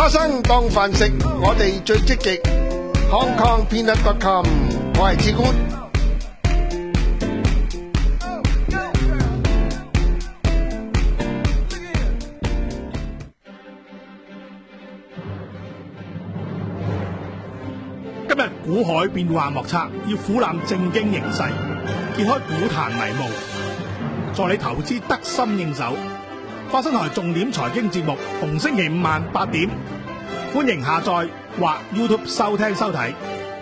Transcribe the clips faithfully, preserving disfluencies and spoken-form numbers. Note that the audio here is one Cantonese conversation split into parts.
花生當飯食，我哋最積極。Hong Kong Peanut dot com， 我係志官。 今日股海變幻莫測，要俯瞰正經形勢，揭開股壇迷霧，助你投資得心應手。花生台重點財經節目，逢星期五晚八點，歡迎下載或 YouTube 收聽收睇。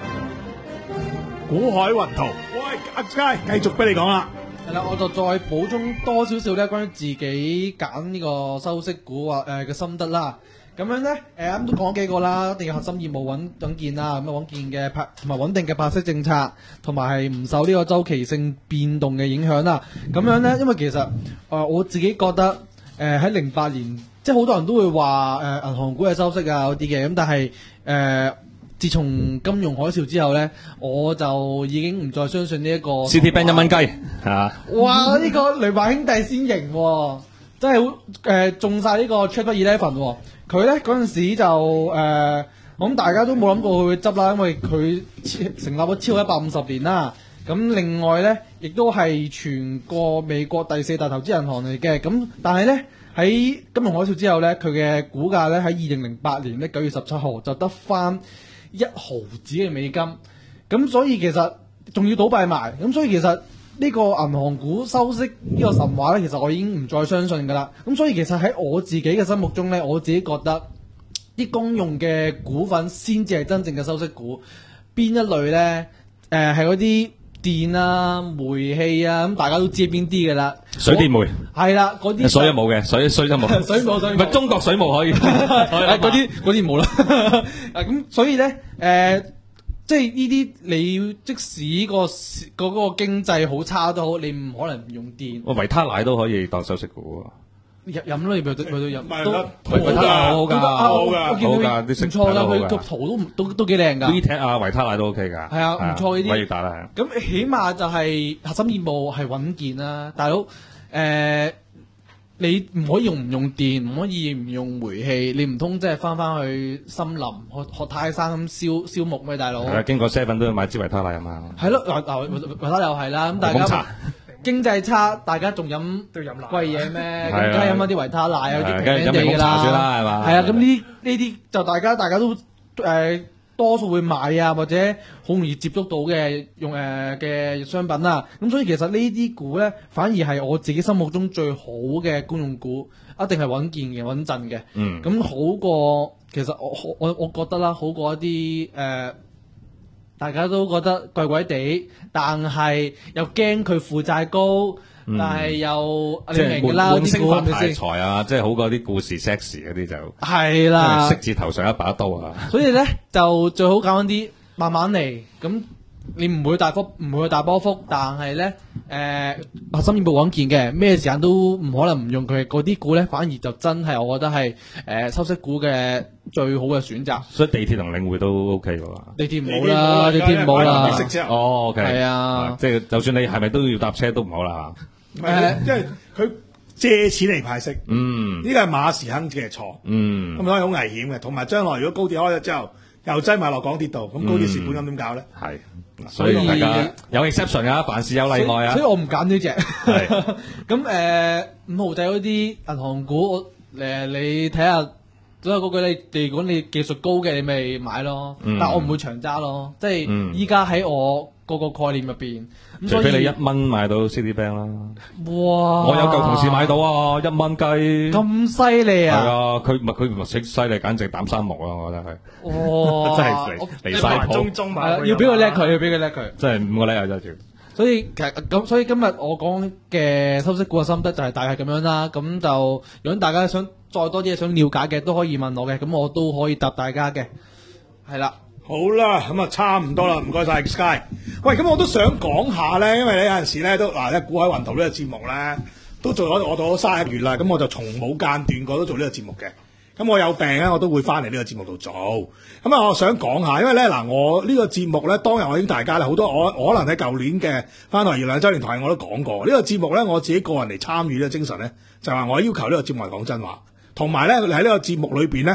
股海雲圖，喂，阿佳繼續俾你講啦。 係啦，我就再補充多少少咧，關於自己揀呢個收息股或誒嘅心得啦。咁樣咧，誒啱都講咗幾個啦，一定要核心業務穩穩健啦，咁啊穩健嘅派同埋穩定嘅派息政策，同埋係唔受呢個周期性變動嘅影響啦。咁樣咧，因為其實誒、呃、我自己覺得誒喺零八年，即係好多人都會話誒銀行股係收息啊嗰啲嘅，咁但係誒、呃、自從金融海嘯之後咧，我就已經唔再相信呢一個 Citibank 一蚊雞嚇。 哇！呢、這個雷曼兄弟先型喎，真係好誒中晒呢個 Triple Eleven 喎。佢咧嗰陣時就誒、呃，我諗大家都冇諗過佢會執啦，因為佢成立咗超過一百五十年啦。咁另外咧，亦都係全個美國第四大投資銀行嚟嘅。咁但係咧喺金融海嘯之後咧，佢嘅股價咧喺二零零八年咧九月十七號就得翻一毫子嘅美金。咁所以其實仲要倒閉埋。咁所以其實呢個銀行股收息呢個神話咧，其實我已經唔再相信㗎啦。咁所以其實喺我自己嘅心目中咧，我自己覺得啲公用嘅股份先至係真正嘅收息股。邊一類咧？誒係嗰啲電啊、煤氣啊，咁大家都知邊啲㗎啦。 水電煤係啦，嗰啲水都冇嘅，水水都冇。 水冇水冇。 唔係中國水務可以。 嗰啲嗰啲冇啦。啊咁，所以咧誒。呃即係呢啲，你即使個嗰個經濟好差都好，你唔可能唔用電。 維他奶都可以當收息股喎。 飲飲咯，你咪都咪都飲。 都維他奶好㗎， 好㗎， 好㗎，唔錯㗎，佢個圖都都都幾靚㗎。 V T 啊，維他奶都 OK 㗎。 係啊，唔錯呢啲。 偉大啦。 咁起碼就係核心業務係穩健啦，大佬誒。你唔可以用唔用電，唔可以唔用煤氣，你唔通即係翻翻去森林學學泰山咁燒燒木咩，大佬？ 係啊，經過 seven 都要買支維他奶啊嘛。 係咯，嗱嗱維他奶又係啦，咁大家經濟差，大家仲飲貴嘢咩？咁梗係飲翻啲維他奶啊，啲平平地㗎啦，係嘛？係啊，咁呢呢啲就大家大家都誒。呃多數會買啊，或者好容易接觸到嘅用誒嘅商品啦。咁所以其實呢啲股咧，反而係我自己心目中最好嘅公用股，一定係穩健嘅、穩陣嘅。嗯。咁好過其實我我我覺得啦，好過一啲誒、呃，大家都覺得貴貴地，但係又驚佢負債高。嗯、但係又即係換換升發題材啊，即係好過啲故事 sexy 嗰啲就係啦， 色字頭上一把刀啊。 所以咧就最好揀啲慢慢嚟，咁你唔會大幅唔會大波幅，但係咧誒核心業務穩健嘅，咩時間都唔可能唔用佢嗰啲股咧，反而就真係我覺得係誒、呃、收息股嘅最好嘅選擇。 所以地鐵同領匯都 OK 㗎嘛。 地鐵唔好啦，地鐵唔好啦。 哦 OK 係啊， 即係就算你係咪都要搭車都唔好啦。 唔係，因為佢借錢嚟派息， 嗯， 呢個係馬時亨嘅錯， 嗯， 咁所以好危險嘅。同埋將來如果高鐵開咗之後，又擠埋落港鐵度，咁高鐵蝕本咁點搞咧？ 係、嗯，所以大家有 exception 啊，凡事有例外啊。 所以，所以我唔揀呢隻。係，咁誒五號仔嗰啲銀行股，誒、呃、你睇下，所以嗰句你，如果你技術高嘅，你咪買咯。嗯、但係我唔會長揸咯，即係依家喺我嗰個概念入邊。 除非你一蚊買到 Citibank 啦， 哇！ 我有舊同事買到啊，一蚊雞咁犀利啊！ 係啊，佢唔係佢唔係識犀利，簡直膽生毛啊！我覺得係， 哇！ 真係離離晒譜， 要俾佢叻佢，要俾佢叻佢， 真係五個叻啊！真係。 所以其實咁，所以今日我講嘅收息股嘅心得就係大概咁樣啦。咁就如果大家想再多啲嘢想了解嘅，都可以問我嘅，咁我都可以答大家嘅。係啦。 好啦，咁啊差唔多啦，唔該晒 Sky。喂，咁我都想講下咧，因為咧有陣時咧都嗱咧股海雲圖呢個節目咧都做咗我做咗三個月啦，咁我就從冇間斷過都做呢個節目嘅。咁我有病咧，我都會翻嚟呢個節目度做。咁啊，我想講下，因為咧嗱，我呢個節目咧當日我已經大家咧好多，我我可能喺舊年嘅翻台二兩週年台我都講過，呢個節目咧我自己個人嚟參與呢個精神咧，就係話我要求呢個節目係講真話，同埋咧喺呢個節目裏邊咧。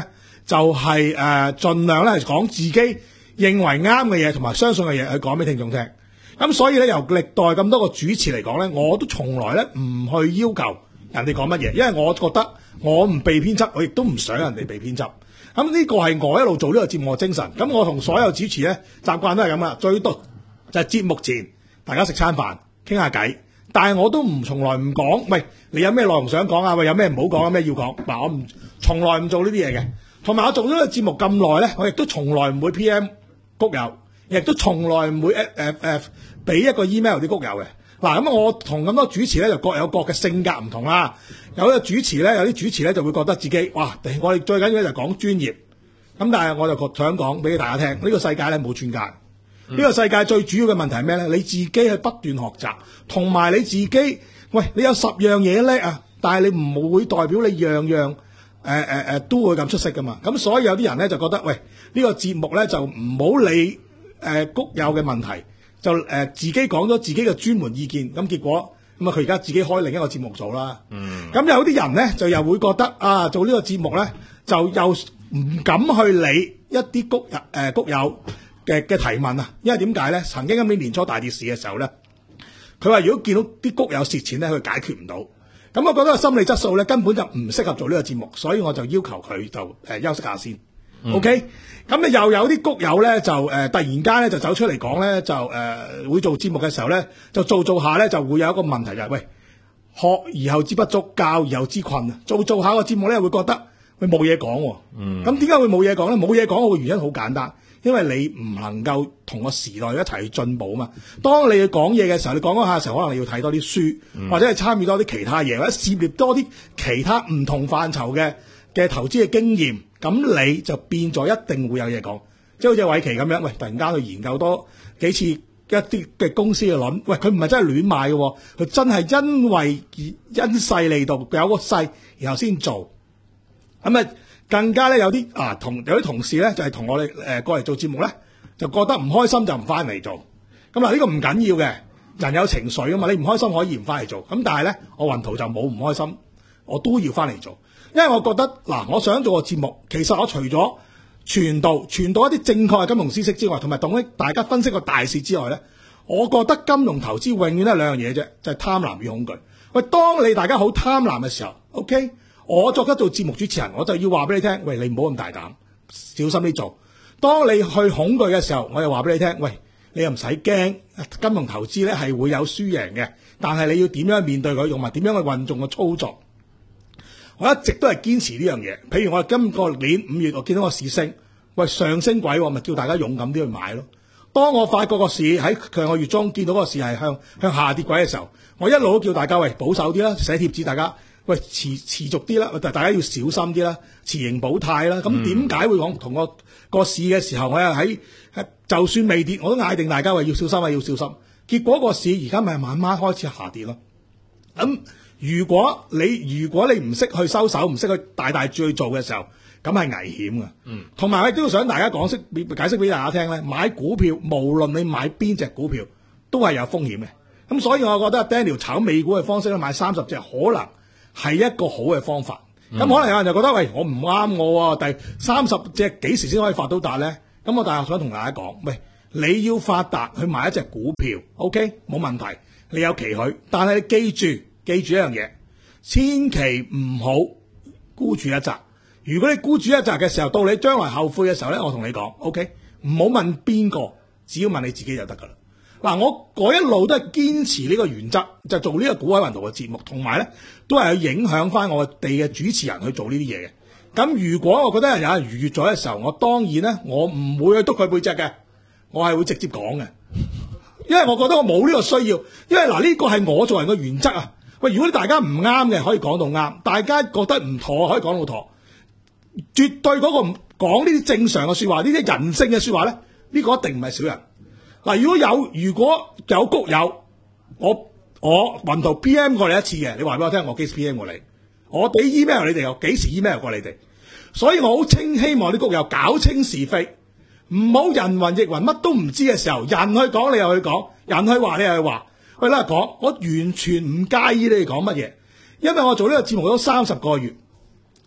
就係誒盡量咧係講自己認為啱嘅嘢同埋相信嘅嘢去講俾聽眾聽。咁所以咧由歷代咁多個主持嚟講咧，我都從來咧唔去要求人哋講乜嘢，因為我覺得我唔被編輯，我亦都唔想人哋被編輯。咁呢個係我一路做呢個節目嘅精神。咁我同所有主持咧習慣都係咁啦，最多就係節目前大家食餐飯傾下偈，但係我都唔從來唔講，喂，你有咩內容想講啊？喂，有咩唔好講啊？咩要講？嗱，我唔從來唔做呢啲嘢嘅。同埋我做咗呢個節目咁耐咧，我亦都從來唔會 P M 谷友，亦都從來唔會誒誒誒俾一個 email 啲谷友嘅。嗱，咁我同咁多主持咧就各有各嘅性格唔同啦。有啲主持咧，有啲主持咧就會覺得自己哇，我哋最緊要咧就講專業。咁但係我就想講俾大家聽，呢個世界咧冇專家。呢個世界最主要嘅問題係咩咧？你自己去不斷學習，同埋你自己，喂，你有十樣嘢叻啊，但係你唔會代表你樣樣誒誒誒都會咁出色噶嘛。咁所以有啲人咧就覺得，喂，呢個節目咧就唔好理誒谷友嘅問題，就誒、呃、自己講咗自己嘅專門意見。咁結果咁啊，佢而家自己開另一個節目做啦。嗯。咁有啲人咧就又會覺得啊，做呢個節目咧就又唔敢去理一啲谷友誒谷友嘅嘅提問啊，因為點解咧？曾經今年年初大跌市嘅時候咧，佢話如果見到啲谷友蝕錢咧，佢解決唔到。咁我覺得個心理質素咧根本就唔適合做呢個節目，所以我就要求佢就誒、呃、休息下先。嗯、OK， 咁你又有啲谷友咧就誒、呃、突然間咧就走出嚟講咧就誒、呃、會做節目嘅時候咧就做做下咧就會有一個問題就係、是、喂，學而後知不足，教而後知困啊！做做下個節目咧會覺得喂冇嘢講喎。嗯。咁點解會冇嘢講咧？冇嘢講嘅原因好簡單。因為你唔能夠同個時代一齊去進步啊嘛。當你去講嘢嘅時候，你講嗰下嘅時候，可能你要睇多啲書，嗯、或者係參與多啲其他嘢，或者涉獵多啲其他唔同範疇嘅嘅投資嘅經驗，咁你就變咗一定會有嘢講。即係好似偉奇咁樣，喂，突然間去研究多幾次一啲嘅公司嘅輪，喂，佢唔係真係亂買嘅，佢真係因為因勢利導有個勢，然後先做。咁啊。更加咧有啲啊同有啲同事咧就係、是、同我哋誒、呃、過嚟做節目咧，就覺得唔開心就唔翻嚟做。咁嗱呢個唔緊要嘅，人有情緒啊嘛，你唔開心可以唔翻嚟做。咁但係咧我雲圖就冇唔開心，我都要翻嚟做，因為我覺得嗱、啊，我想做個節目，其實我除咗傳導傳導一啲正確嘅金融知識之外，同埋同大家分析個大市之外咧，我覺得金融投資永遠都係兩樣嘢啫，就係、是、貪婪與恐懼。喂，當你大家好貪婪嘅時候 ，OK。我作得做節目主持人，我就要話俾你聽，喂，你唔好咁大膽，小心啲做。當你去恐懼嘅時候，我又話俾你聽，喂，你又唔使驚，金融投資咧係會有輸贏嘅，但係你要點樣面對佢，用埋點樣去運用個操作。我一直都係堅持呢樣嘢。譬如我今個年五月，我見到個市升，喂，上升軌，咪叫大家勇敢啲去買咯。當我發覺個市喺上個月中見到個市係向向下跌軌嘅時候，我一路都叫大家喂保守啲啦，寫貼紙大家。喂，持持續啲啦，大家要小心啲啦，持盈保泰啦。咁點解會講同個個市嘅時候，我又喺就算未跌，我都嗌定大家話要小心啊，要小心。結果個市而家咪慢慢開始下跌咯。咁如果你如果你唔識去收手，唔識去大大注去做嘅時候，咁係危險㗎。嗯。同埋我亦都要想大家講釋解釋俾大家聽咧，買股票無論你買邊隻股票都係有風險嘅。咁所以我覺得 Daniel 炒美股嘅方式咧，買三十隻可能係一個好嘅方法，咁、嗯、可能有人就覺得，喂，我唔啱我喎，第三十隻幾時先可以發到達咧？咁我但係想同大家講，喂，你要發達去買一隻股票 ，OK， 冇問題，你有期許，但係你記住，記住一樣嘢，千祈唔好孤注一擲。如果你孤注一擲嘅時候，到你將來後悔嘅時候咧，我同你講 ，OK， 唔好問邊個，只要問你自己就得噶啦。嗱，我嗰一路都係堅持呢個原則，就做呢個股海雲圖嘅節目，同埋咧都係去影響翻我哋嘅主持人去做呢啲嘢嘅。咁如果我覺得有人逾越咗嘅時候，我當然咧我唔會去督佢背脊嘅，我係會直接講嘅，因為我覺得我冇呢個需要。因為嗱呢個係我做人嘅原則啊。喂，如果大家唔啱嘅可以講到啱，大家覺得唔妥可以講到妥，絕對嗰個講呢啲正常嘅說話，呢啲人性嘅說話咧，呢個一定唔係小人。嗱，如果有如果有谷友，我我雲圖 P M 過你一次嘅，你話俾我聽，我幾時 P M 過你？我俾 email 你哋，又幾時 email 過你哋？所以我好清希望啲谷友搞清是非，唔好人云亦云，乜都唔知嘅時候，人去講你又去講，人去話你又去話。喂，啦講，我完全唔介意你哋講乜嘢，因為我做呢個節目都三十個月，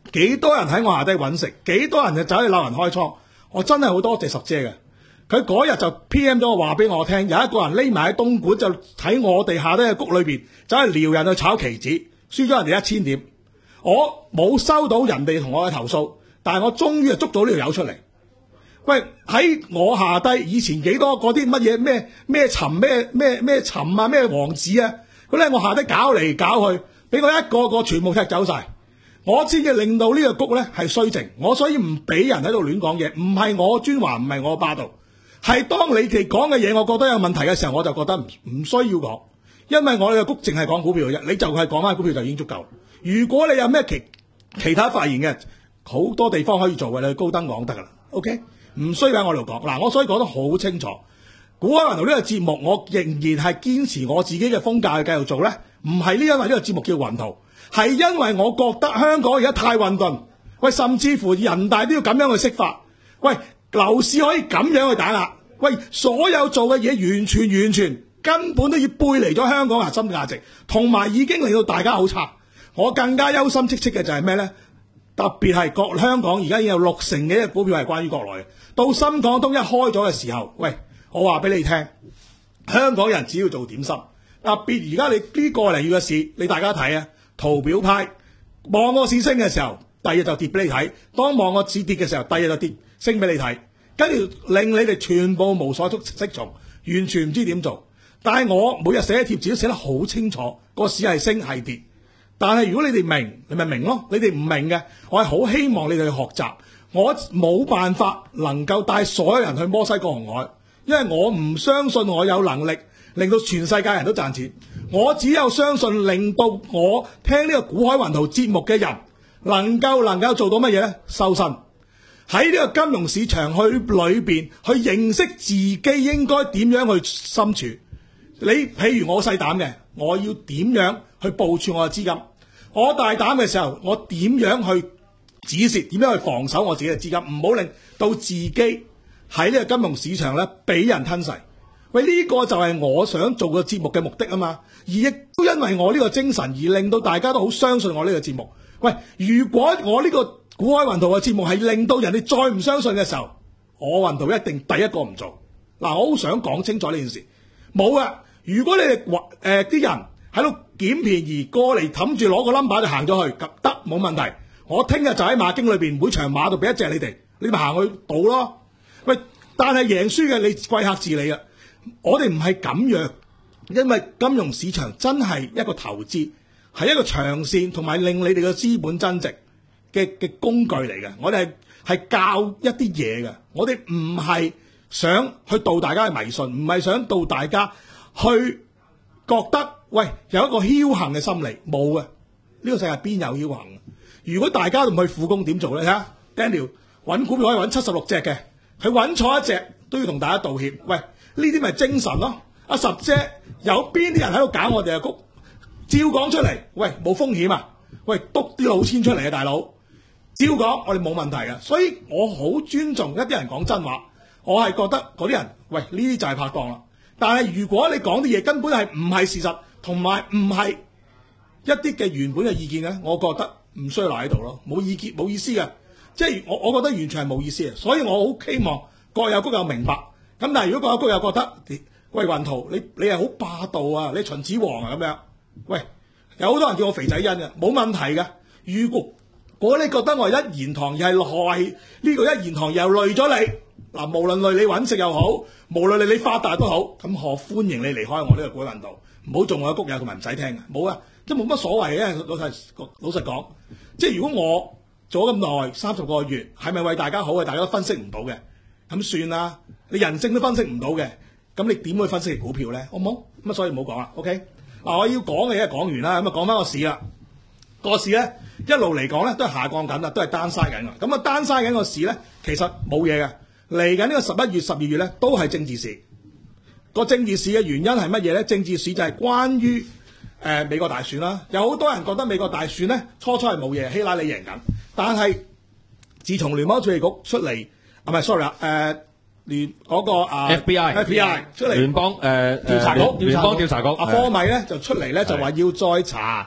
幾多人喺我下低揾食，幾多人就走去鬧人開倉，我真係好多謝十姐嘅。佢嗰日就 P M 咗我話俾我聽，有一個人匿埋喺東莞就喺我哋下低嘅谷裏邊走去撩人去炒期指，輸咗人哋一千點。我冇收到人哋同我嘅投訴，但係我終於就捉到呢條友出嚟。喂，喺我下低以前幾多嗰啲乜嘢咩咩尋咩咩咩尋啊咩王子啊，佢咧我下低搞嚟搞去，俾我一個個全部踢走晒。我先至令到呢個谷咧係衰靜，我所以唔俾人喺度亂講嘢，唔係我專橫，唔係我霸道，係當你哋講嘅嘢，我覺得有問題嘅時候，我就覺得唔唔需要講，因為我哋嘅谷淨係講股票嘅啫，你就係講翻股票就已經足夠。如果你有咩其其他發言嘅，好多地方可以做嘅，你去高登講得噶啦 ，OK， 唔需要喺我度講。嗱，我所以講得好清楚，股海雲圖呢個節目，我仍然係堅持我自己嘅風格去繼續做咧，唔係呢因為呢個節目叫雲圖。係因為我覺得香港而家太混沌，喂，甚至乎人大都要咁樣去釋法，喂，樓市可以咁樣去打壓，喂，所有做嘅嘢完全完全根本都要背離咗香港核心價值，同埋已經令到大家好差。我更加憂心戚戚嘅就係咩呢？特別係國香港而家已經有六成嘅股票係關於國內嘅，到深港通一開咗嘅時候，喂，我話俾你聽，香港人只要做點心，特別而家你呢個零月嘅市，你大家睇啊。圖表派望個市升嘅時候，第二日就跌俾你睇；當望個市跌嘅時候，第二日就跌升俾你睇，跟住令你哋全部無所適從，完全唔知點做。但係我每日寫貼紙都寫得好清楚，個市係升係跌。但係如果你哋明，你咪明咯；你哋唔明嘅，我係好希望你哋去學習。我冇辦法能夠帶所有人去摩西過紅海，因為我唔相信我有能力令到全世界人都賺錢。我只有相信令到我聽呢個股海雲圖節目嘅人能夠能夠做到乜嘢呢？修身喺呢個金融市場去裏邊去認識自己應該點樣去深處。你譬如我細膽嘅，我要點樣去部署我嘅資金？我大膽嘅時候，我點樣去止蝕？點樣去防守我自己嘅資金？唔好令到自己喺呢個金融市場咧俾人吞噬。喂，呢個就係我想做個節目嘅目的啊嘛，而亦都因為我呢個精神而令到大家都好相信我呢個節目。喂，如果我呢個股海雲圖嘅節目係令到人哋再唔相信嘅時候，我雲圖一定第一個唔做。嗱，我好想講清楚呢件事，冇啊！如果你哋誒啲人喺度撿便宜過嚟冚住攞個 number 就行咗去，得冇問題。我聽日就喺馬經裏邊每場馬度俾一隻你哋，你咪行去賭咯。喂，但係贏輸嘅你貴客自理啊！我哋唔係咁樣，因為金融市場真係一個投資，係一個長線同埋令你哋嘅資本增值嘅嘅工具嚟嘅。我哋係係教一啲嘢嘅，我哋唔係想去導大家嘅迷信，唔係想導大家去覺得喂有一個僥倖嘅心理，冇嘅。呢個世界邊有僥倖？如果大家都唔去苦工點做咧？睇下 Daniel 揾股票可以揾七十六隻嘅，佢揾錯一隻都要同大家道歉。喂！呢啲咪精神咯？阿十姐有邊啲人喺度搞我哋嘅谷？照講出嚟，喂，冇風險啊！喂，篤啲老千出嚟啊，大佬！照講，我哋冇問題嘅，所以我好尊重一啲人講真話。我係覺得嗰啲人，喂，呢啲就係拍檔啦。但係如果你講啲嘢根本係唔係事實，同埋唔係一啲嘅原本嘅意見咧，我覺得唔需要留喺度咯，冇意見冇意思嘅。即係我我覺得完全係冇意思嘅，所以我好希望各有谷友明白。咁但係如果各有谷友覺得，喂雲圖你你係好霸道啊，你秦始皇啊咁樣，喂有好多人叫我肥仔恩嘅，冇問題嘅。如果如果你覺得我係一言堂又係害呢個一言堂又累咗你，嗱無論累你揾食又好，無論你你發達都好，咁我歡迎你離開我呢個股海雲圖，唔好做我嘅谷友同埋唔使聽嘅，冇啊，即係冇乜所謂嘅。老實老實講，即係如果我做咗咁耐三十個月，係咪為大家好嘅？大家都分析唔到嘅，咁算啦。你人性都分析唔到嘅，咁你點去分析股票咧？好唔好？咁啊，所以唔好講啦。OK，嗱，我要講嘅嘢講完啦，咁啊講翻個市啦。個市咧一路嚟講咧都係下降緊啦，都係單嘥緊嘅。咁啊單嘥緊個市咧，其實冇嘢嘅。嚟緊呢個十一月、十二月咧都係政治市。個政治市嘅原因係乜嘢咧？政治市就係關於誒、呃、美國大選啦。有好多人覺得美國大選咧初初係冇嘢，希拉里贏緊，但係自從聯邦儲備局出嚟，啊唔係 sorry 啊，誒。聯嗰個啊 F B I F B I 出嚟聯邦誒調查局聯邦調查局阿科米咧就出嚟咧就話要再查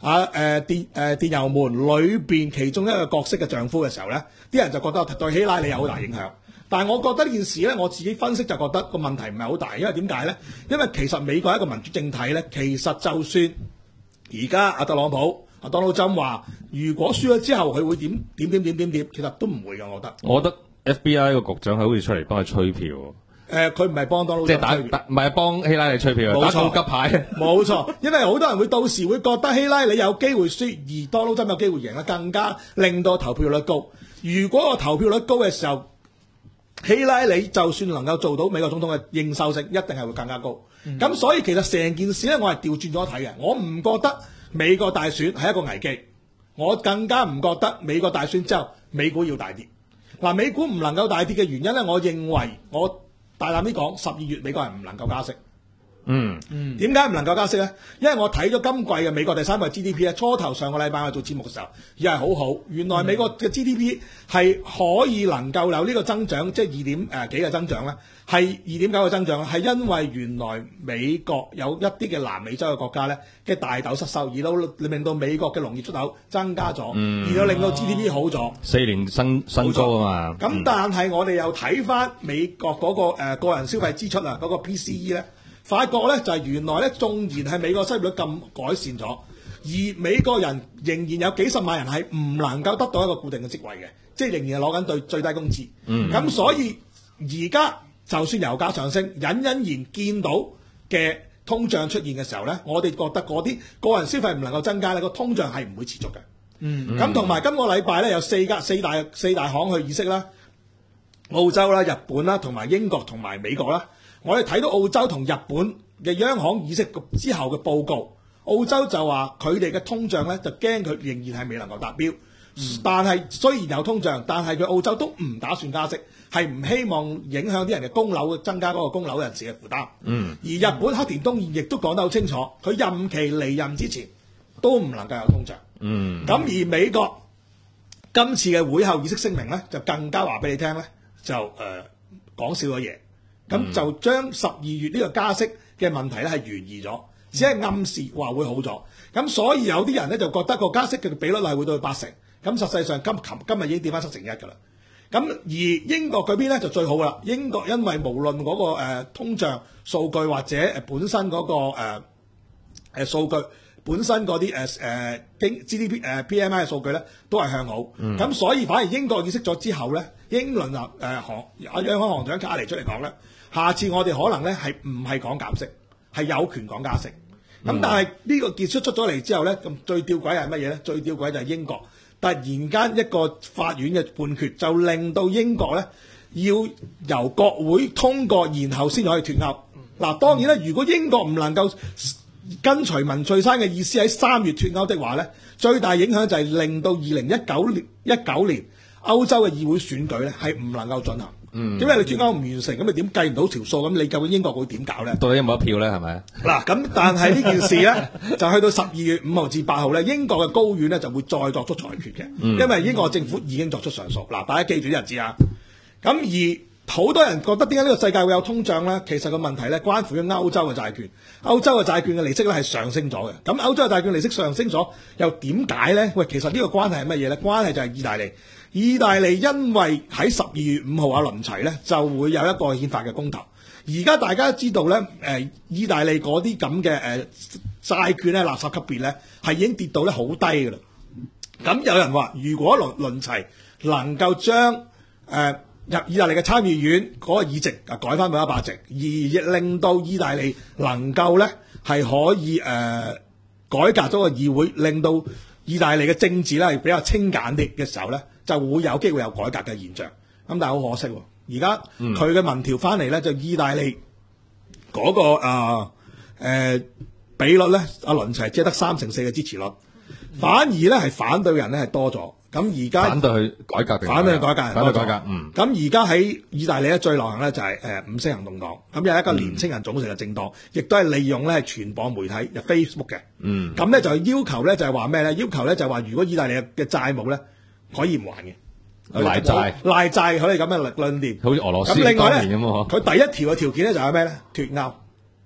啊誒、呃、電誒、呃、電郵門裏邊其中一個角色嘅丈夫嘅時候咧，啲人就覺得對希拉里有好大影響。但係我覺得呢件事咧，我自己分析就覺得個問題唔係好大，因為點解咧？因為其實美國係一個民主政體咧，其實就算而家阿特朗普、阿 Donald Trump 話，如果輸咗之後佢會點點點點點點，其實都唔會㗎，我覺得。 我覺得 F B I 個局長係好似出嚟幫佢吹票。 誒，佢唔係幫 Donald Trump 即係打打唔係幫希拉里吹票，打高級牌。 冇錯，因為好多人會到時會覺得希拉里有機會輸，而 Donald Trump 有機會贏啦，更加令到投票率高。如果個投票率高嘅時候，希拉里就算能夠做到美國總統嘅認受性，一定係會更加高。咁、嗯、所以其實成件事咧，我係調轉咗睇嘅。我唔覺得美國大選係一個危機，我更加唔覺得美國大選之後美股要大跌。嗱，美股唔能夠大跌嘅原因咧，我認為我大膽啲講，十二月美國人唔能夠加息。 嗯嗯，點解唔能夠加息咧？因為我睇咗今季嘅美國第三季 G D P 咧，初頭上個禮拜我做節目嘅時候，又係好好。原來美國嘅 G D P 係可以能夠有呢個增長，即係二點誒幾嘅增長咧，係二點九嘅增長，係因為原來美國有一啲嘅南美洲嘅國家咧嘅大豆失收，而到令到美國嘅農業出口增加咗， 嗯、 而到令到 G D P 好咗， 四年新新高啊嘛。 咁、嗯、但係我哋又睇翻美國嗰、那個誒、呃、個人消費支出啊，嗰、那個 P C E 咧。發覺咧就係、是、原來咧，縱然係美國失業率咁改善咗，而美國人仍然有幾十萬人係唔能夠得到一個固定嘅職位嘅，即係仍然係攞緊對最低工資。嗯，咁所以而家就算油價上升，隱隱然見到嘅通脹出現嘅時候咧，我哋覺得嗰啲個人消費唔能夠增加咧，個通脹係唔會持續嘅。嗯，咁同埋今個禮拜咧有四家四大四大行去議息啦，澳洲啦、日本啦、同埋英國同埋美國啦。我哋睇到澳洲同日本嘅央行議息之後嘅報告，澳洲就話佢哋嘅通脹咧就驚佢仍然係未能夠達標，嗯、但係雖然有通脹，但係佢澳洲都唔打算加息，係唔希望影響啲人嘅供樓，增加嗰個供樓人士嘅負擔。嗯，而日本黑田東彥亦都講得好清楚，佢任期離任之前都唔能夠有通脹。嗯，咁而美國今次嘅會後議息聲明咧，就更加話俾你聽咧，就誒、呃、講少咗嘢。咁、嗯、就將十二月呢個加息嘅問題咧係懸疑咗，只係暗示話會好咗。咁所以有啲人咧就覺得個加息嘅比率係會到去八成。咁實際上今琴今日已經跌翻七成一㗎啦。咁而英國嗰邊咧就最好㗎啦。英國因為無論嗰、那個、呃、通脹數據或者誒本身嗰、那個誒誒、呃、數據本身嗰啲誒誒經 G D P 誒、呃、P M I 嘅數據咧都係向好。咁、嗯、所以反而英國議息咗之後咧，英倫啊誒行阿央行行長卡尼出嚟講咧。下次我哋可能咧係唔係講減息，係有權講加息。咁、嗯、但係呢個結束出咗嚟之後咧，咁最吊詭係乜嘢咧？最吊詭就係英國突然間一個法院嘅判決，就令到英國咧要由國會通過，然後先可以脫歐。嗱、嗯，當然咧，如果英國唔能夠跟隨文翠珊嘅意思喺三月脫歐的話咧，最大影響就係令到二零一九年一九年歐洲嘅議會選舉咧係唔能夠進行。嗯，點解你脫歐唔完成？咁你點計唔到條數？咁你究竟英國會點搞咧？ 到底有冇一票咧？係咪？嗱， 咁但係呢件事咧，就去到十二月五號至八號咧，英國嘅高院咧就會再作出裁決嘅，嗯、因為英國政府已經作出上訴。嗱，大家記住啲日子啊。咁而好多人覺得點解呢個世界會有通脹咧？其實個問題咧，關乎於歐洲嘅債券。歐洲嘅債券嘅利息咧係上升咗嘅。咁歐洲嘅債券利息上升咗，又點解咧？喂，其實呢個關係係乜嘢咧？關係就係意大利。意大利因為喺十二月五號啊輪齊咧，就會有一個憲法嘅公投。而家大家都知道咧，誒、呃，意大利嗰啲咁嘅誒債券咧，垃圾級別咧係已經跌到咧好低㗎啦。咁有人話，如果輪輪齊能夠將誒、呃、入意大利嘅參議院嗰個議席啊改翻到一百席，而亦令到意大利能夠咧係可以誒、呃、改革咗個議會，令到意大利嘅政治咧係比較清簡啲嘅時候咧，就會有機會有改革嘅現象。咁但係好可惜，而家佢嘅民調翻嚟咧，就意大利嗰、那個誒、呃呃、比率咧，阿倫齊只係得三成四嘅支持率，反而咧係反對人咧係多咗。咁而家反對去改革定反對改革， 反對改革。嗯。 咁而家喺意大利咧最流行咧就係誒五星行動黨，咁有一個年青人組成嘅政黨，亦都係利用咧傳播媒體入 Facebook 嘅。嗯。咁咧就要求咧就係話咩咧？要求咧就係話如果意大利嘅債務咧可以唔還嘅。 賴債， 賴債可以咁嘅論點， 好似俄羅斯咁另外當年咁喎。 佢第一條嘅條件咧就係咩咧？脫歐，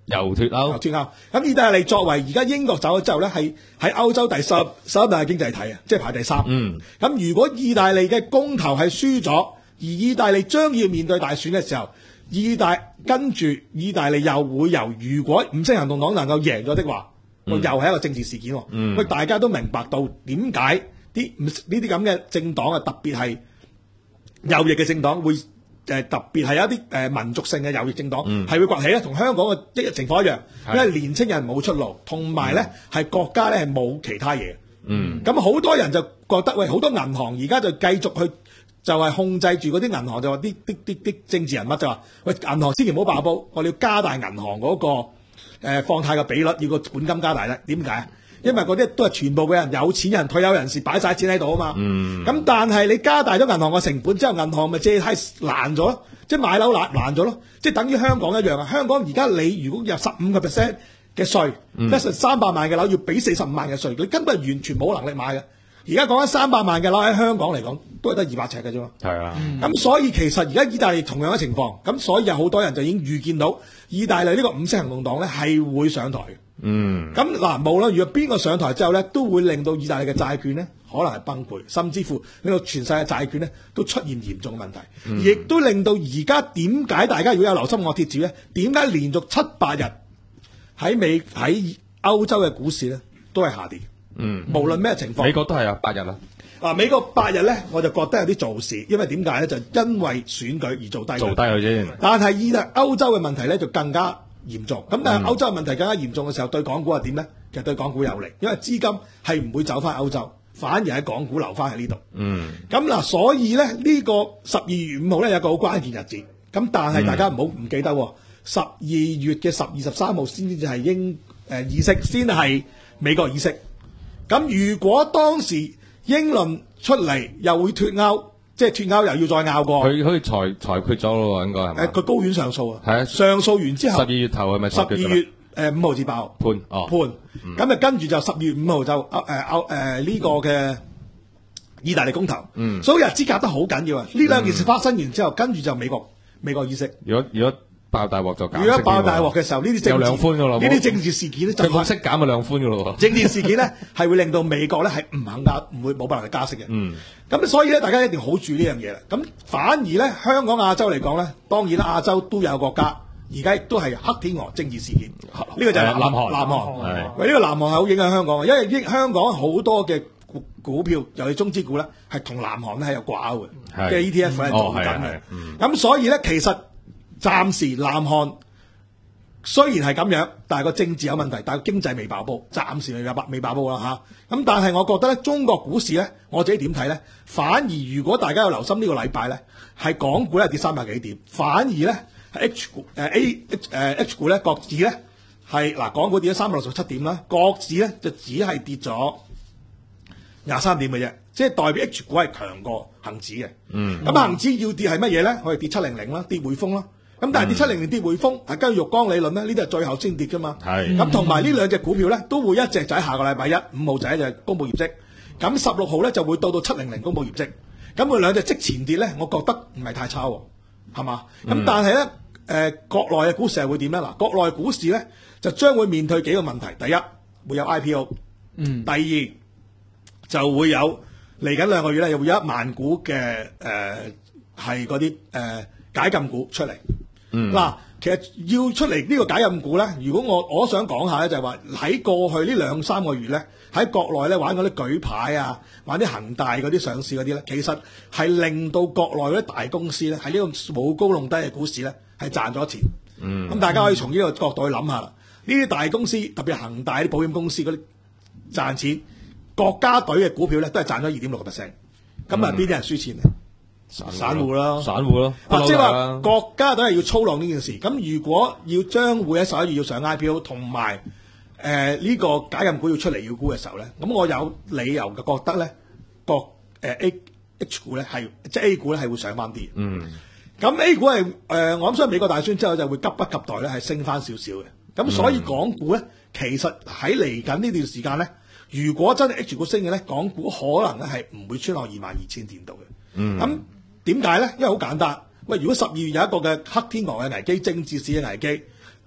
又脱歐， 脱歐。咁意大利作為而家英國走咗之後咧，係喺歐洲第十十一大經濟體啊，即係排第三。 嗯。 咁如果意大利嘅公投係輸咗，而意大利將要面對大選嘅時候，意大跟住意大利又會由如果五星行動黨能夠贏咗的話，嗯、又係一個政治事件。喎、嗯。喂，大家都明白到點解啲呢啲咁嘅政黨啊，特別係右翼嘅政黨會。誒特別係有一啲誒民族性嘅右翼政黨係、嗯、會崛起咧，同香港嘅一情況一樣，因為年青人冇出路，同埋咧係國家咧係冇其他嘢。嗯，咁好多人就覺得喂，好多銀行而家就繼續去就係控制住嗰啲銀行，就話啲啲啲啲政治人物就話喂，銀行千祈唔好爆煲，我哋要加大銀行嗰、嗰個誒、呃、放貸嘅比率，要個本金加大咧。點解？因為嗰啲都係全部嘅人，有錢人、退休人士擺晒錢喺度啊嘛。嗯。咁但係你加大咗銀行嘅成本之後，銀行咪借貸難咗咯，即係買樓難難咗咯，即係等於香港一樣啊。香港而家你如果有十五個 percent 嘅稅，一成三百萬嘅樓要俾四十五萬嘅稅，你根本完全冇能力買嘅。而家講緊三百萬嘅樓喺香港嚟講，都係得二百尺嘅啫嘛。係啊。咁、嗯、所以其實而家意大利同樣嘅情況，咁所以有好多人就已經預見到意大利呢個五星行動黨咧係會上台嘅。嗯，咁嗱，無論如果邊個上台之後咧，都會令到意大利嘅債券咧可能係崩潰，甚至乎令到全世界債券咧都出現嚴重嘅問題，亦、嗯、都令到而家點解大家如果有留心我貼紙咧，點解連續七八日喺美喺歐洲嘅股市咧都係下跌？嗯，無論咩情況， 美國都係啊，八日啦。 嗱，美國八日咧，我就覺得有啲做事，因為點解咧？就因為選舉而做低， 做低佢啫。 但係意大歐洲嘅問題咧就更加嚴重，咁但係歐洲嘅問題更加嚴重嘅時候，對港股係點咧？其實對港股有利，因為資金係唔會走翻歐洲，反而喺港股留翻喺呢度。嗯，咁嗱，所以咧呢個十二月五號咧有一個好關鍵日子，咁但係大家唔好唔記得，十二月嘅十二十三號先至係英誒議息，先係美國議息。咁如果當時英倫出嚟又會脱歐，即係脱歐又要再拗過， 佢可以裁裁決咗咯，應該係咪？ 誒，佢高院上訴啊， 係啊， 上訴完之後， 十二月頭係咪？ 十二月誒五號至八號判哦判，咁、嗯、啊跟住就十二月五號就歐誒歐誒呢個嘅意大利公投，嗯，所以日子隔得好緊要啊！呢兩件事發生完之後，跟住就美國美國議息。 如果如果爆大鑊就減， 如果爆大鑊嘅時候，呢啲政治有兩寬噶咯， 呢啲政治事件咧就佢冇息減嘅兩寬噶咯。 政治事件咧係會令到美國咧係唔肯加，唔會冇辦法加息嘅。嗯，咁所以咧大家一定要好注意呢樣嘢啦。咁反而咧香港亞洲嚟講咧，當然啦亞洲都有國家而家亦都係黑天鵝政治事件。呢、這個就係南韓，南韓係喂呢個南韓係好影響香港嘅，因為英香港好多嘅股股票尤其中資股咧係同南韓咧係有掛鈎嘅，嘅 E T F 係做緊嘅。咁、嗯嗯、所以咧其實暫時南韓雖然係咁樣，但係個政治有問題，但係經濟未爆煲，暫時未爆未爆煲啦嚇。咁但係我覺得咧，中國股市咧，我自己點睇咧？反而如果大家有留心呢個禮拜咧，係港股咧跌三百幾點，反而咧係 H 股誒 A 誒 H 股咧，國指咧係嗱港股跌咗三百六十七點啦，國指咧就只係跌咗廿三點嘅啫，即係代表 H 股係強過恒指嘅。嗯，咁恒指要跌係乜嘢咧？可以跌七零零啦，跌匯豐啦。咁但係跌七零零跌匯豐，係根據玉江理論咧，呢啲係最後先跌噶嘛。係。咁同埋呢兩隻股票咧，都會一隻就喺下個禮拜一五號就一隻公佈業績，咁十六號咧就會到到七零零公佈業績。咁佢兩隻即前跌咧，我覺得唔係太差喎，係嘛？咁、嗯、但係咧，誒、呃、國內嘅股市係會點咧？嗱，國內股市咧就將會面對幾個問題。第一會有 I P O， 嗯。第二就會有嚟緊兩個月咧，又會有一萬股嘅誒係嗰啲誒解禁股出嚟。嗯，嗱，其實要出嚟呢個解禁股咧，如果我我想講下咧，就係話喺過去呢兩三個月咧，喺國內咧玩嗰啲舉牌啊，玩啲恒大嗰啲上市嗰啲咧，其實係令到國內嗰啲大公司咧喺呢個冇高弄低嘅股市咧係賺咗錢。嗯，咁大家可以從呢個角度去諗下啦。呢啲大公司特別恒大啲保險公司嗰啲賺錢，國家隊嘅股票咧都係賺咗二點六個 percent。咁啊邊啲人輸錢咧？散戶啦， 散戶咯， 啊，即係話國家都係要操弄呢件事。咁如果要將會喺十一月要上 I P O， 同埋誒呢個解禁股要出嚟要沽嘅時候咧，咁我有理由嘅覺得咧，國誒 A H 股咧係即係 A 股咧係會上翻啲。嗯，咁 A 股係誒、呃、我諗，所以美國大選之後就會急不及待咧係升翻少少嘅。咁所以港股咧，其實喺嚟緊呢段時間咧，如果真係 H 股升嘅咧，港股可能咧係唔會穿落二萬二千點度嘅。嗯，咁。點解咧？因為好簡單。喂，如果十二月有一個嘅黑天鵝嘅危機、政治市嘅危機，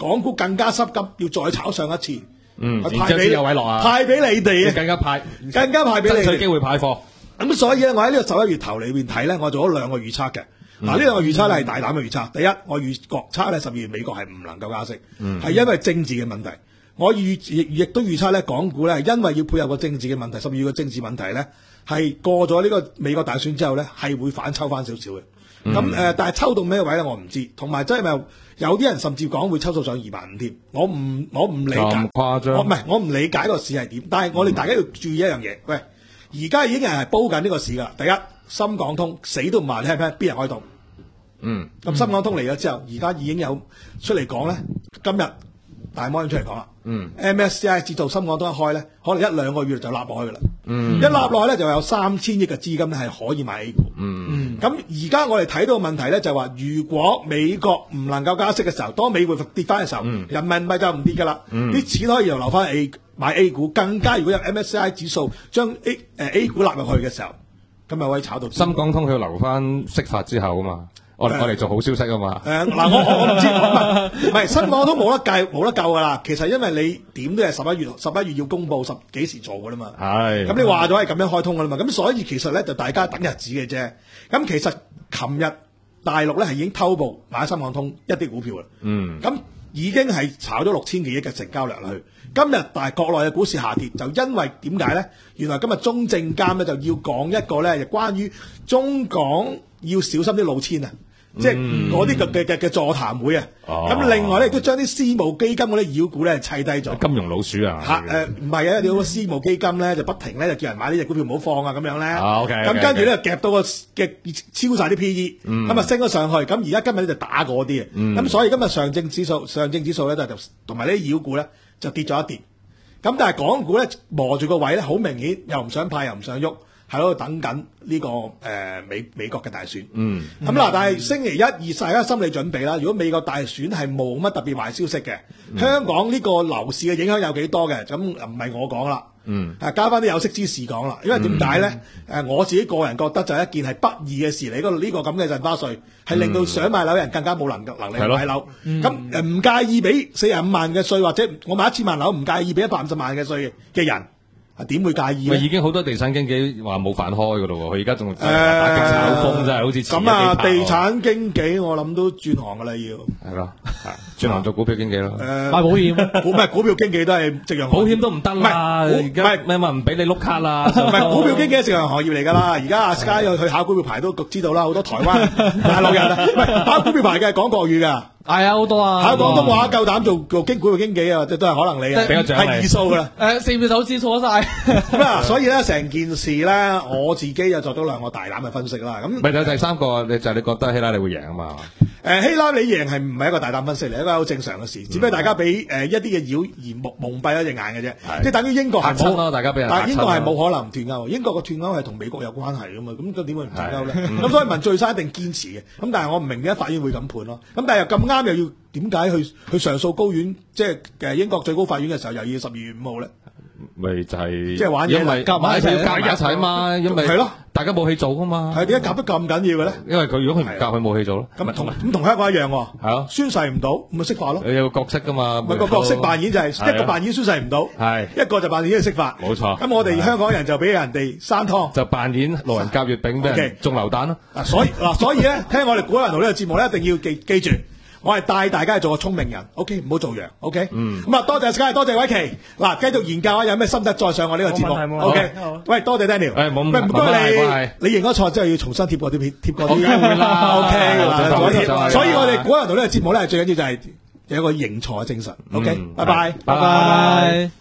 港股更加濕急，要再炒上一次。 嗯， 去派俾然之後先有位落啊， 派俾你哋啊， 更加派， 更加派俾你哋。 爭取機會派貨。 咁所以咧，我喺呢個十一月頭裏邊睇咧，我做咗兩個預測嘅。嗱、呢兩個預測咧係大膽嘅預測。第一，我預國測咧十二月美國係唔能夠加息，係、嗯、因為政治嘅問題。我預亦亦都預測咧，港股咧係因為要配合個政治嘅問題，十二月嘅政治問題咧係過咗呢個美國大選之後咧係會反抽翻少少嘅。咁、嗯呃、但係抽到咩位咧我唔知。同埋即係咪有啲人甚至講會抽到上二萬五添？我唔我唔理解， 咁誇張。 我唔係我唔理解個市係點。但係我哋大家要注意一樣嘢，喂，而家已經係煲緊呢個市㗎啦。第一，深港通死都唔話你聽唔聽，邊人開通？ 嗯， 咁深港通嚟咗之後，而家已經有出嚟講咧，今日大摩已經出嚟講啦。嗯 ，M S C I 指數深港通一開咧，可能一兩個月就立落去噶啦。嗯，一立落去咧就有三千億嘅資金咧係可以買 A 股。嗯，咁而家我哋睇到嘅問題咧就係話，如果美國唔能夠加息嘅時候，當美匯跌翻嘅時候，嗯、人民幣就唔跌噶啦。啲、嗯、錢可以又留翻 A 買 A 股，更加如果有 M S C I 指數將 A 誒、呃、A 股納入去嘅時候，咁咪可以炒到。 深港通佢留翻釋法之後啊嘛。我我哋做好消息啊嘛！ 誒嗱，我我我唔知，唔係深港通冇得計，冇得救噶啦。其實因為你點都係十一月，十一月要公佈十幾時做噶啦嘛。係。咁你話咗係咁樣開通噶啦嘛。咁所以其實咧就大家等日子嘅啫。咁其實琴日大陸咧係已經偷步買深港通一啲股票啦。嗯。咁已經係炒咗六千幾億嘅成交量落去。今日但係國內嘅股市下跌，就因為點解咧？原來今日中證監咧就要講一個咧，就關於中港要小心啲老千啊！即係嗰啲嘅嘅嘅嘅座談會啊，咁、哦、另外咧亦都將啲私募基金嗰啲妖股咧砌低咗。金融老鼠啊？ 嚇誒唔係啊！你個私募基金咧就不停咧就叫人買呢隻股票唔好放啊咁樣咧。 哦 OK。 咁跟住咧夾到個嘅超晒啲 P E，咁啊升咗上去。咁而家今日咧就打過啲啊。咁、嗯、所以今日上證指數上證指數咧就同埋呢啲妖股咧就跌咗一跌。咁但係港股咧磨住個位咧，好明顯又唔想派又唔想喐。喺度等緊呢、這個誒、呃、美美國嘅大選，嗯，咁嗱，但係星期一、二大家心理準備啦。如果美國大選係冇乜特別壞消息嘅、嗯，香港呢個樓市嘅影響有幾多嘅？咁唔係我講啦，嗯，啊加翻啲有識之士講啦。因為點解咧？誒、嗯，我自己個人覺得就係一件係不義嘅事嚟。嗰、這、呢個咁嘅印花稅係令到想買樓人更加冇能能力買樓。咁誒唔介意俾四十五萬嘅稅，或者我買一千萬樓唔介意俾一百五十萬嘅稅嘅人。點會介意咧？ 已經好多地產經紀話冇飯開噶咯喎，佢而家仲打擊炒風，真係好似咁啊！地產經紀我諗都轉行噶啦，要係咯， 轉行做股票經紀咯。 誒，賣保險，股唔係股票經紀都係夕陽，保險都唔得啦。唔係咩話唔俾你碌卡啦？唔係股票經紀係夕陽行業嚟噶啦。而家阿 Sky 去考股票牌都知道啦，好多台灣大陸人啊，唔係考股票牌嘅講國語噶。係啊，好多啊！考廣東話夠膽做做經股票經紀啊，都係可能你啊，俾個獎係二數噶啦。誒，四五手指錯晒。咁啊，所以咧成件事咧，我自己又作咗兩個大膽嘅分析啦。咁咪就第三個，你就係你覺得希拉里會贏啊嘛？ 誒，希拉里贏係唔係一個大膽分析嚟，一個好正常嘅事，只不過大家俾誒一啲嘅妖而蒙蒙蔽咗隻眼嘅啫。即係等於英國係冇，大家俾人但係英國係冇可能脫歐，英國嘅脫歐係同美國有關係噶嘛？咁佢點會唔脫歐咧？咁所以文翠珊一定堅持嘅。咁但係我唔明點解法院會咁判咯？咁但係又咁啱又要點解去去上訴高院，即係誒英國最高法院嘅時候又要十二月五號咧？ 咪就係即係玩嘢， 因為夾埋一齊，夾埋一齊嘛，因為係咯，大家冇戲做噶嘛。係點解夾得咁緊要嘅咧？因為佢如果佢唔夾，佢冇戲做咯。咁同咁同香港一樣喎。係咯，宣誓唔到，咁咪釋法咯。你有個角色噶嘛？咪個角色扮演就係一個扮演宣誓唔到，係一個就扮演釋法。冇錯。咁我哋香港人就俾人哋生湯，就扮演路人甲月餅俾人中流彈咯。嗱，所以嗱，所以咧，聽我哋古人圖呢個節目咧，一定要記記住。我係帶大家去做個聰明人 ，OK， 唔好做羊 ，OK。嗯。咁啊，多謝 Sky，多謝偉奇。嗱，繼續研究下有咩心得，再上我呢個節目，OK。喂，多謝 Daniel。誒，冇唔該你，你贏咗賽之後要重新貼過啲片，貼過啲。梗會啦 ，OK。所以我哋古人圖呢個節目咧，最緊要就係有一個贏賽嘅精神，OK。拜拜，拜拜。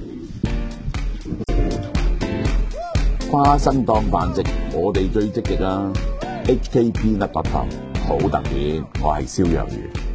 花生當飯食，我哋最積極啊 ！H K P 粒白頭好特別，我係蕭若元。